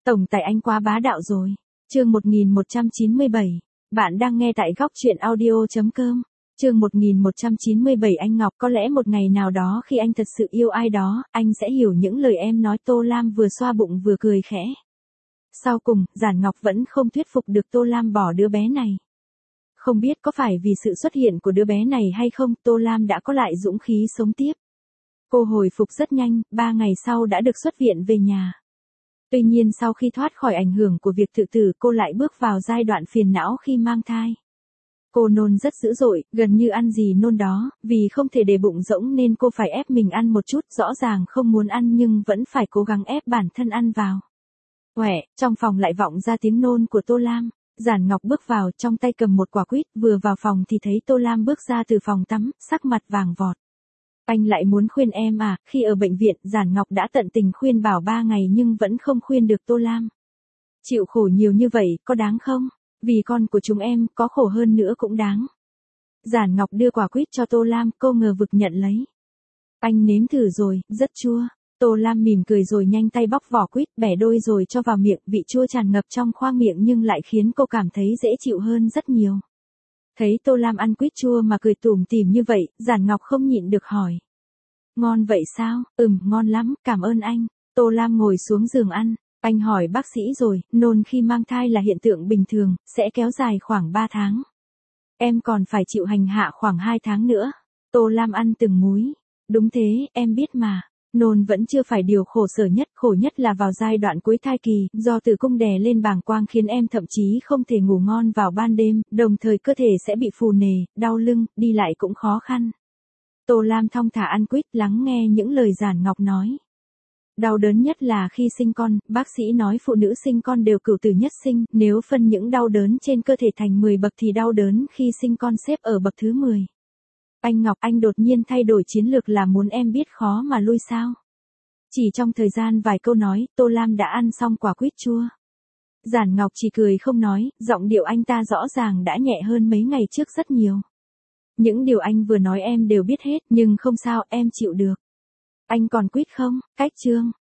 Tổng tài anh quá bá đạo rồi. Chương 1197. Bạn đang nghe tại góc truyện audio.com. Chương 1197 anh Ngọc, có lẽ một ngày nào đó khi anh thật sự yêu ai đó, anh sẽ hiểu những lời em nói. Tô Lam vừa xoa bụng vừa cười khẽ. Sau cùng, Giản Ngọc vẫn không thuyết phục được Tô Lam bỏ đứa bé này. Không biết có phải vì sự xuất hiện của đứa bé này hay không, Tô Lam đã có lại dũng khí sống tiếp. Cô hồi phục rất nhanh, 3 ngày sau đã được xuất viện về nhà. Tuy nhiên sau khi thoát khỏi ảnh hưởng của việc tự tử, cô lại bước vào giai đoạn phiền não khi mang thai. Cô nôn rất dữ dội, gần như ăn gì nôn đó, vì không thể để bụng rỗng nên cô phải ép mình ăn một chút, rõ ràng không muốn ăn nhưng vẫn phải cố gắng ép bản thân ăn vào. Quẹ, trong phòng lại vọng ra tiếng nôn của Tô Lam. Giản Ngọc bước vào, trong tay cầm một quả quýt, vừa vào phòng thì thấy Tô Lam bước ra từ phòng tắm, sắc mặt vàng vọt. Anh lại muốn khuyên em à? Khi ở bệnh viện, Giản Ngọc đã tận tình khuyên bảo 3 ngày nhưng vẫn không khuyên được Tô Lam. Chịu khổ nhiều như vậy, có đáng không? Vì con của chúng em, có khổ hơn nữa cũng đáng. Giản Ngọc đưa quả quýt cho Tô Lam, cô ngờ vực nhận lấy. Anh nếm thử rồi, rất chua. Tô Lam mỉm cười rồi nhanh tay bóc vỏ quýt, bẻ đôi rồi cho vào miệng, vị chua tràn ngập trong khoang miệng nhưng lại khiến cô cảm thấy dễ chịu hơn rất nhiều. Thấy Tô Lam ăn quýt chua mà cười tủm tỉm như vậy, Giản Ngọc không nhịn được hỏi. Ngon vậy sao? Ngon lắm, cảm ơn anh. Tô Lam ngồi xuống giường ăn. Anh hỏi bác sĩ rồi, nôn khi mang thai là hiện tượng bình thường, sẽ kéo dài khoảng 3 tháng. Em còn phải chịu hành hạ khoảng 2 tháng nữa. Tô Lam ăn từng múi. Đúng thế, em biết mà. Nôn vẫn chưa phải điều khổ nhất là vào giai đoạn cuối thai kỳ, do tử cung đè lên bàng quang khiến em thậm chí không thể ngủ ngon vào ban đêm, đồng thời cơ thể sẽ bị phù nề, đau lưng, đi lại cũng khó khăn. Tô Lam thong thả ăn quýt, lắng nghe những lời Giản Ngọc nói. Đau đớn nhất là khi sinh con, bác sĩ nói phụ nữ sinh con đều cửu tử nhất sinh, nếu phân những đau đớn trên cơ thể thành 10 bậc thì đau đớn khi sinh con xếp ở bậc thứ 10. Anh Ngọc, anh đột nhiên thay đổi chiến lược là muốn em biết khó mà lui sao? Chỉ trong thời gian vài câu nói, Tô Lam đã ăn xong quả quýt chua. Giản Ngọc chỉ cười không nói, giọng điệu anh ta rõ ràng đã nhẹ hơn mấy ngày trước rất nhiều. Những điều anh vừa nói em đều biết hết, nhưng không sao, em chịu được. Anh còn quýt không? Cách chương.